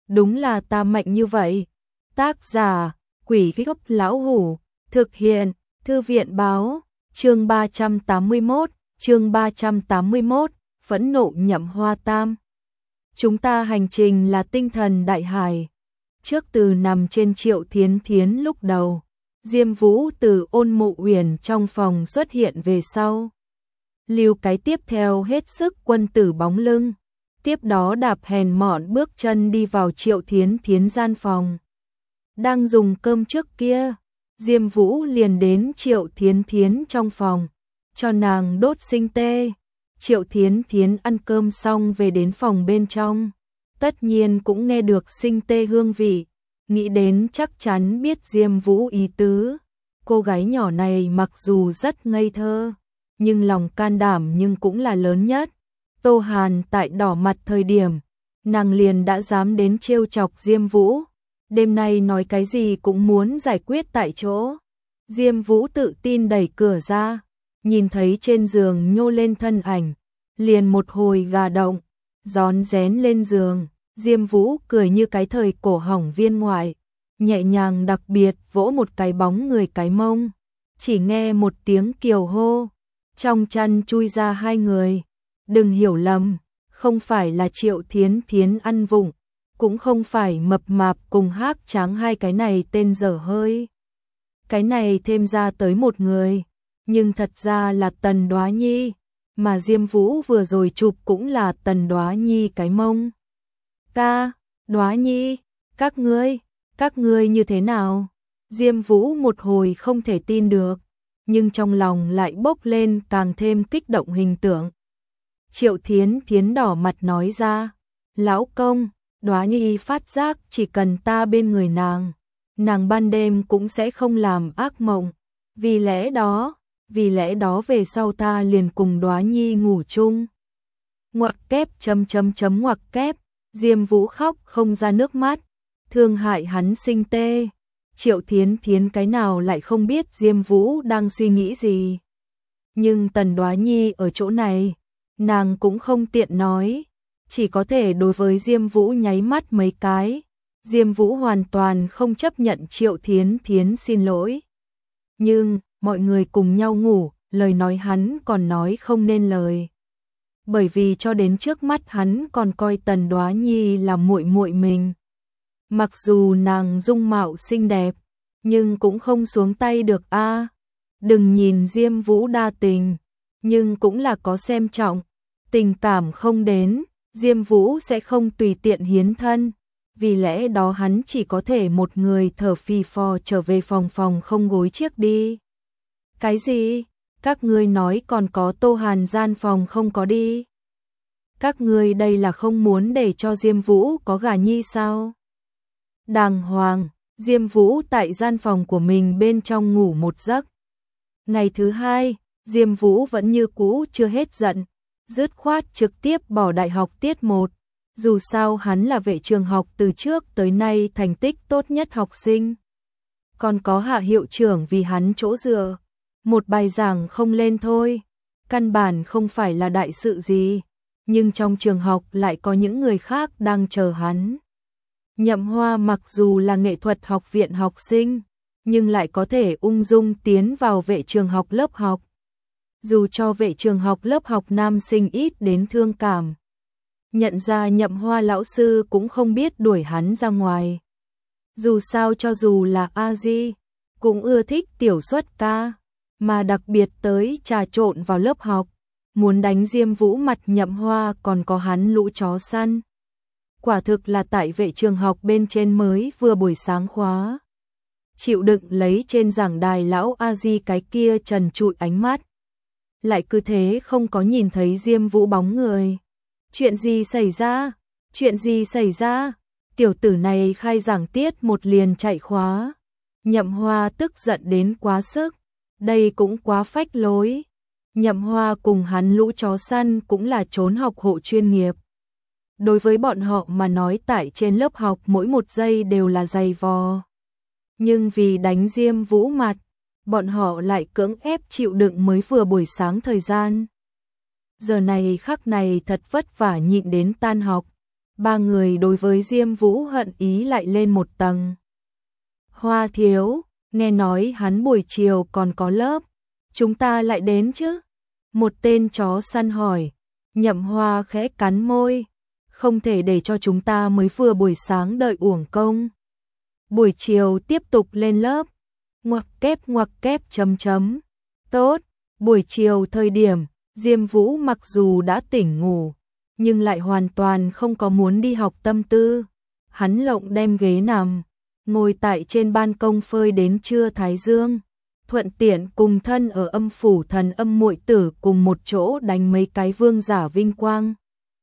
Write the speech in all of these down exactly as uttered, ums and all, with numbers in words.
đúng là ta mạnh như vậy. Tác giả, Quỷ Gốc Lão Hủ, thực hiện, Thư viện Báo, chương ba trăm tám mươi mốt, chương ba trăm tám mươi mốt, phẫn nộ Nhậm Hoa Tam. Chúng ta hành trình là tinh thần đại hải. Trước từ nằm trên Triệu Thiến Thiến lúc đầu, Diêm Vũ từ Ôn Mộ Uyển trong phòng xuất hiện về sau. Lưu cái tiếp theo hết sức quân tử bóng lưng, tiếp đó đạp hèn mọn bước chân đi vào Triệu Thiến Thiến gian phòng. Đang dùng cơm trước kia, Diêm Vũ liền đến Triệu Thiến Thiến trong phòng, cho nàng đốt sinh tê. Triệu Thiến Thiến ăn cơm xong về đến phòng bên trong, tất nhiên cũng nghe được sinh tê hương vị, nghĩ đến chắc chắn biết Diêm Vũ ý tứ. Cô gái nhỏ này mặc dù rất ngây thơ, nhưng lòng can đảm nhưng cũng là lớn nhất. Tô Hàn tại đỏ mặt thời điểm, nàng liền đã dám đến trêu chọc Diêm Vũ. Đêm nay nói cái gì cũng muốn giải quyết tại chỗ. Diêm Vũ tự tin đẩy cửa ra, nhìn thấy trên giường nhô lên thân ảnh, liền một hồi gà động, rón rén lên giường. Diêm Vũ cười như cái thời cổ hỏng viên ngoại, nhẹ nhàng đặc biệt vỗ một cái bóng người cái mông. Chỉ nghe một tiếng kiều hô, trong chăn chui ra hai người. Đừng hiểu lầm, không phải là Triệu Thiến Thiến ăn vụng, cũng không phải mập mạp cùng hác tráng hai cái này tên dở hơi. Cái này thêm ra tới một người, nhưng thật ra là Tần Đoá Nhi, mà Diêm Vũ vừa rồi chụp cũng là Tần Đoá Nhi cái mông. Ca, Đoá Nhi, các ngươi, các ngươi như thế nào? Diêm Vũ một hồi không thể tin được, nhưng trong lòng lại bốc lên càng thêm kích động hình tượng. Triệu Thiến Thiến đỏ mặt nói ra, lão công, Đoá Nhi phát giác chỉ cần ta bên người nàng, nàng ban đêm cũng sẽ không làm ác mộng. Vì lẽ đó, vì lẽ đó về sau ta liền cùng Đoá Nhi ngủ chung. Ngoặc kép chấm chấm chấm ngoặc kép, Diêm Vũ khóc không ra nước mắt, thương hại hắn sinh tê. Triệu Thiến Thiến cái nào lại không biết Diêm Vũ đang suy nghĩ gì. Nhưng Tần Đoá Nhi ở chỗ này, nàng cũng không tiện nói, chỉ có thể đối với Diêm Vũ nháy mắt mấy cái. Diêm Vũ hoàn toàn không chấp nhận Triệu Thiến Thiến xin lỗi. Nhưng, mọi người cùng nhau ngủ, lời nói hắn còn nói không nên lời. Bởi vì cho đến trước mắt hắn còn coi Tần Đoá Nhi là muội muội mình. Mặc dù nàng dung mạo xinh đẹp, nhưng cũng không xuống tay được a. À, đừng nhìn Diêm Vũ đa tình, nhưng cũng là có xem trọng. Tình cảm không đến, Diêm Vũ sẽ không tùy tiện hiến thân. Vì lẽ đó hắn chỉ có thể một người thở phì phò trở về phòng phòng không gối chiếc đi. Cái gì? Các ngươi nói còn có Tô Hàn gian phòng không có đi? Các ngươi đây là không muốn để cho Diêm Vũ có gả nhi sao? Đàng hoàng, Diêm Vũ tại gian phòng của mình bên trong ngủ một giấc. Ngày thứ hai, Diêm Vũ vẫn như cũ chưa hết giận, dứt khoát trực tiếp bỏ đại học tiết một. Dù sao hắn là vệ trường học từ trước tới nay thành tích tốt nhất học sinh. Còn có Hạ hiệu trưởng vì hắn chỗ dựa. Một bài giảng không lên thôi, căn bản không phải là đại sự gì, nhưng trong trường học lại có những người khác đang chờ hắn. Nhậm Hoa mặc dù là nghệ thuật học viện học sinh, nhưng lại có thể ung dung tiến vào vệ trường học lớp học. Dù cho vệ trường học lớp học nam sinh ít đến thương cảm. Nhận ra Nhậm Hoa lão sư cũng không biết đuổi hắn ra ngoài. Dù sao cho dù là A Di, cũng ưa thích tiểu xuất ca, mà đặc biệt tới trà trộn vào lớp học, muốn đánh Diêm Vũ mặt Nhậm Hoa còn có hắn lũ chó săn. Quả thực là tại vệ trường học bên trên mới vừa buổi sáng khóa. Chịu đựng lấy trên giảng đài lão A Di cái kia trần trụi ánh mắt. Lại cứ thế không có nhìn thấy Diêm Vũ bóng người. Chuyện gì xảy ra? Chuyện gì xảy ra? Tiểu tử này khai giảng tiết một liền chạy khóa. Nhậm Hoa tức giận đến quá sức. Đây cũng quá phách lối. Nhậm Hoa cùng hắn lũ chó săn cũng là trốn học hộ chuyên nghiệp. Đối với bọn họ mà nói tại trên lớp học mỗi một giây đều là dày vò. Nhưng vì đánh Diêm Vũ mặt, bọn họ lại cưỡng ép chịu đựng mới vừa buổi sáng thời gian. Giờ này khắc này thật vất vả nhịn đến tan học. ba người đối với Diêm Vũ hận ý lại lên một tầng. Hoa thiếu, nghe nói hắn buổi chiều còn có lớp, chúng ta lại đến chứ? Một tên chó săn hỏi. Nhậm Hoa khẽ cắn môi, không thể để cho chúng ta mới vừa buổi sáng đợi uổng công. Buổi chiều tiếp tục lên lớp. Ngoặc kép ngoặc kép chấm chấm. Tốt, buổi chiều thời điểm, Diêm Vũ mặc dù đã tỉnh ngủ, nhưng lại hoàn toàn không có muốn đi học tâm tư. Hắn lộng đem ghế nằm, ngồi tại trên ban công phơi đến trưa thái dương, thuận tiện cùng thân ở âm phủ thần âm muội tử cùng một chỗ đánh mấy cái vương giả vinh quang.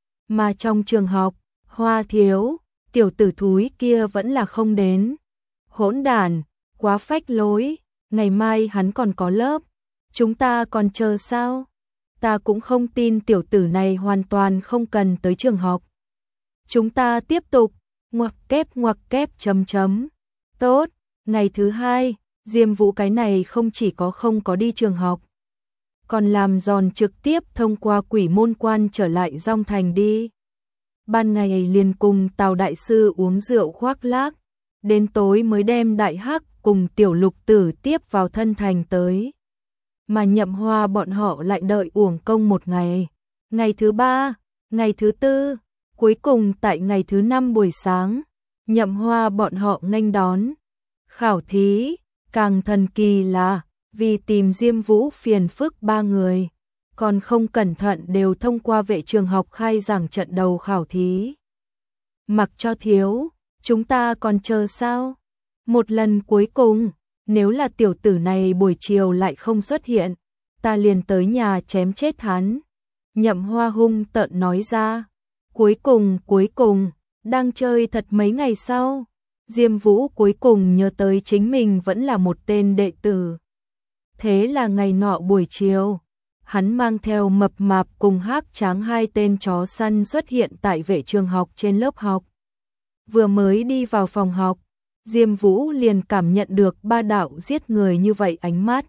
Mà trong trường học, Hoa thiếu, tiểu tử thúi kia vẫn là không đến. Hỗn đản, quá phách lối, ngày mai hắn còn có lớp, chúng ta còn chờ sao? Ta cũng không tin tiểu tử này hoàn toàn không cần tới trường học. Chúng ta tiếp tục, ngoặc kép ngoặc kép chấm chấm. Tốt, ngày thứ hai, Diêm Vũ cái này không chỉ có không có đi trường học, còn làm giòn trực tiếp thông qua quỷ môn quan trở lại Dong Thành đi. Ban ngày liền cùng Tào đại sư uống rượu khoác lác, đến tối mới đem Đại Hắc cùng Tiểu Lục Tử tiếp vào thân thành tới. Mà Nhậm Hoa bọn họ lại đợi uổng công một ngày. Ngày thứ ba, ngày thứ tư, cuối cùng tại ngày thứ năm buổi sáng, Nhậm Hoa bọn họ nghênh đón khảo thí. Càng thần kỳ là, vì tìm Diêm Vũ phiền phức ba người, còn không cẩn thận đều thông qua vệ trường học khai giảng trận đầu khảo thí. Mặc cho thiếu, chúng ta còn chờ sao? Một lần cuối cùng, nếu là tiểu tử này buổi chiều lại không xuất hiện, ta liền tới nhà chém chết hắn. Nhậm Hoa hung tợn nói ra. Cuối cùng, cuối cùng, đang chơi thật mấy ngày sau, Diêm Vũ cuối cùng nhớ tới chính mình vẫn là một tên đệ tử. Thế là ngày nọ buổi chiều, hắn mang theo Mập Mạp cùng Hắc Tráng hai tên chó săn xuất hiện tại vệ trường học trên lớp học. Vừa mới đi vào phòng học, Diêm Vũ liền cảm nhận được ba đạo giết người như vậy ánh mắt.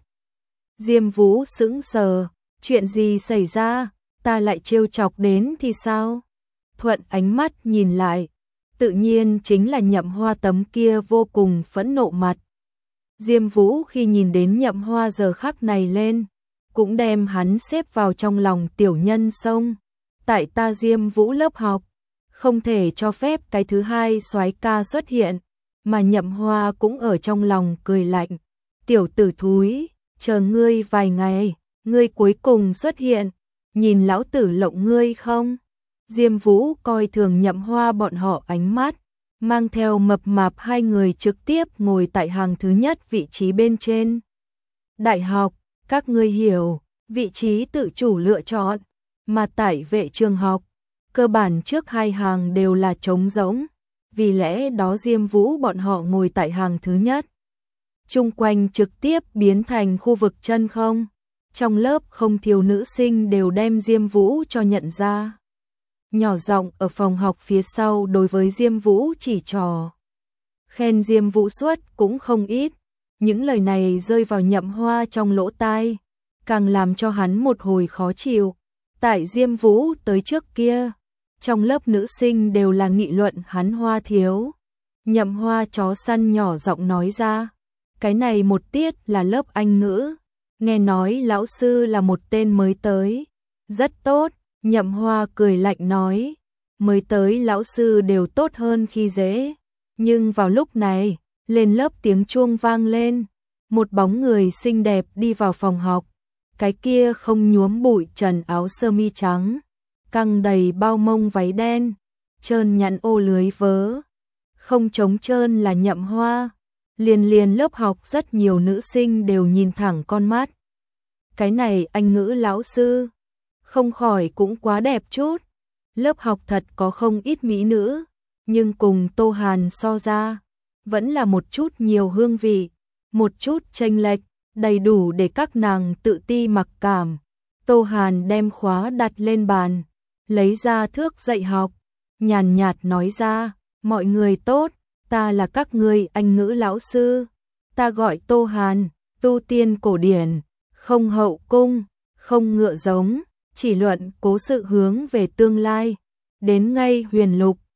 Diêm Vũ sững sờ, chuyện gì xảy ra, ta lại trêu chọc đến thì sao? Thuận ánh mắt nhìn lại, tự nhiên chính là Nhậm Hoa tấm kia vô cùng phẫn nộ mặt. Diêm Vũ khi nhìn đến Nhậm Hoa giờ khắc này lên, cũng đem hắn xếp vào trong lòng tiểu nhân sông. Tại ta Diêm Vũ lớp học, không thể cho phép cái thứ hai soái ca xuất hiện, mà Nhậm Hoa cũng ở trong lòng cười lạnh. Tiểu tử thúi, chờ ngươi vài ngày, ngươi cuối cùng xuất hiện, nhìn lão tử lộng ngươi không? Diêm Vũ coi thường Nhậm Hoa bọn họ ánh mắt, mang theo Mập Mạp hai người trực tiếp ngồi tại hàng thứ nhất vị trí bên trên. Đại học, các ngươi hiểu, vị trí tự chủ lựa chọn, mà tại vệ trường học, cơ bản trước hai hàng đều là trống rỗng, vì lẽ đó Diêm Vũ bọn họ ngồi tại hàng thứ nhất. Chung quanh trực tiếp biến thành khu vực chân không, trong lớp không thiếu nữ sinh đều đem Diêm Vũ cho nhận ra. Nhỏ giọng ở phòng học phía sau đối với Diêm Vũ chỉ trò. Khen Diêm Vũ suất cũng không ít, những lời này rơi vào Nhậm Hoa trong lỗ tai, càng làm cho hắn một hồi khó chịu. Tại Diêm Vũ tới trước kia, trong lớp nữ sinh đều là nghị luận hắn Hoa thiếu. Nhậm Hoa chó săn nhỏ giọng nói ra, cái này một tiết là lớp Anh ngữ, nghe nói lão sư là một tên mới tới, rất tốt. Nhậm Hoa cười lạnh nói, mới tới lão sư đều tốt hơn khi dễ. Nhưng vào lúc này, lên lớp tiếng chuông vang lên, một bóng người xinh đẹp đi vào phòng học. Cái kia không nhuốm bụi trần áo sơ mi trắng, căng đầy bao mông váy đen, trơn nhẵn ô lưới vớ, không trống trơn là Nhậm Hoa. Liền liền lớp học rất nhiều nữ sinh đều nhìn thẳng con mắt. Cái này Anh ngữ lão sư, không khỏi cũng quá đẹp chút. Lớp học thật có không ít mỹ nữ, nhưng cùng Tô Hàn so ra, vẫn là một chút nhiều hương vị, một chút chênh lệch, đầy đủ để các nàng tự ti mặc cảm. Tô Hàn đem khóa đặt lên bàn, lấy ra thước dạy học, nhàn nhạt nói ra, mọi người tốt, ta là các ngươi Anh ngữ lão sư, ta gọi Tô Hàn, tu tiên cổ điển, không hậu cung, không ngựa giống, chỉ luận cố sự hướng về tương lai, đến ngay huyền lục,